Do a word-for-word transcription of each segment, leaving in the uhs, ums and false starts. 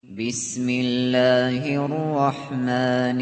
بسم الله الرحمن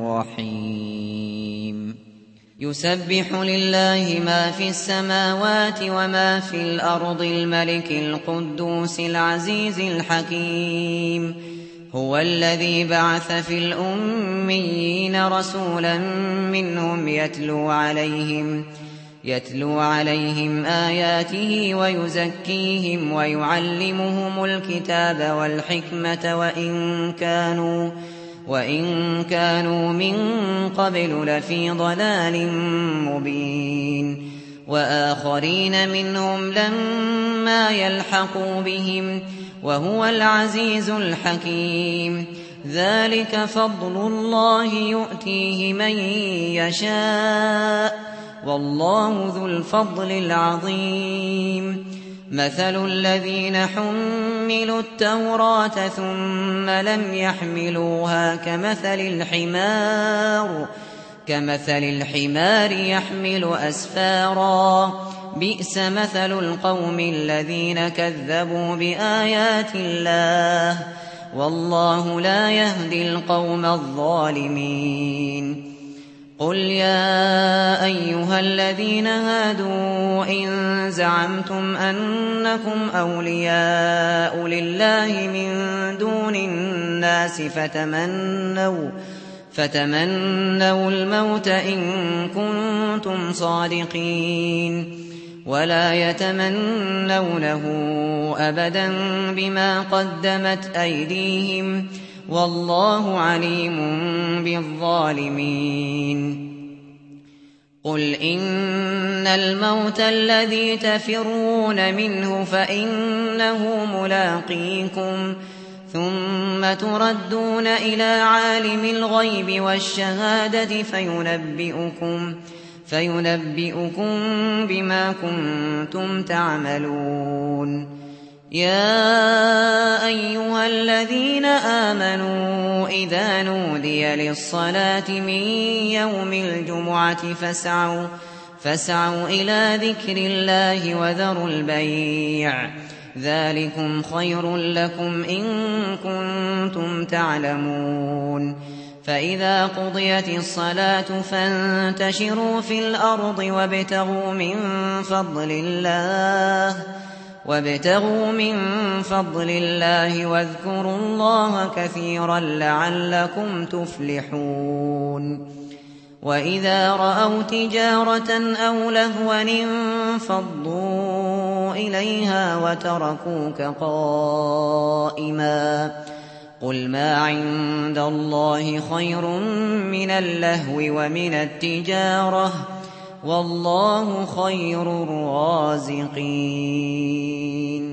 الرحيم يسبح لله ما في السماوات وما في الأرض الملك القدوس العزيز الحكيم هو الذي بعث في الأميين رسولا منهم يتلو عليهم يتلو عليهم آياته ويزكيهم ويعلمهم الكتاب والحكمة وإن كانوا وإن كانوا من قبل لفي ضلال مبين وآخرين منهم لما يلحقوا بهم وهو العزيز الحكيم ذلك فضل الله يؤتيه من يشاء والله ذو الفضل العظيم مثل الذين حملوا التوراة ثم لم يحملوها كمثل الحمار كمثل الحمار يحمل أسفارا بئس مثل القوم الذين كذبوا بآيات الله والله لا يهدي القوم الظالمين قل يا أيها الذين هادوا إن زعمتم أنكم أولياء لله من دون الناس فتمنوا فتمنوا الموت إن كنتم صادقين ولا يتمنونه أبدا بما قدمت أيديهم والله عليم بالظالمين قل إن الموت الذي تفرون منه فإنه ملاقيكم ثم تردون إلى عالم الغيب والشهادة فينبئكم فينبئكم بما كنتم تعملون يا أيها الذين آمنوا إذا نودي للصلاة من يوم الجمعة فاسعوا فاسعوا إلى ذكر الله وذروا البيع ذلكم خير لكم إن كنتم تعلمون فإذا قضيت الصلاة فانتشروا في الأرض وابتغوا من فضل الله وابتغوا من فضل الله واذكروا الله كثيرا لعلكم تفلحون وإذا رأوا تجارة أو لهوا انفضوا إليها وتركوك قائما قل ما عند الله خير من اللهو ومن التجارة والله خير الرازقين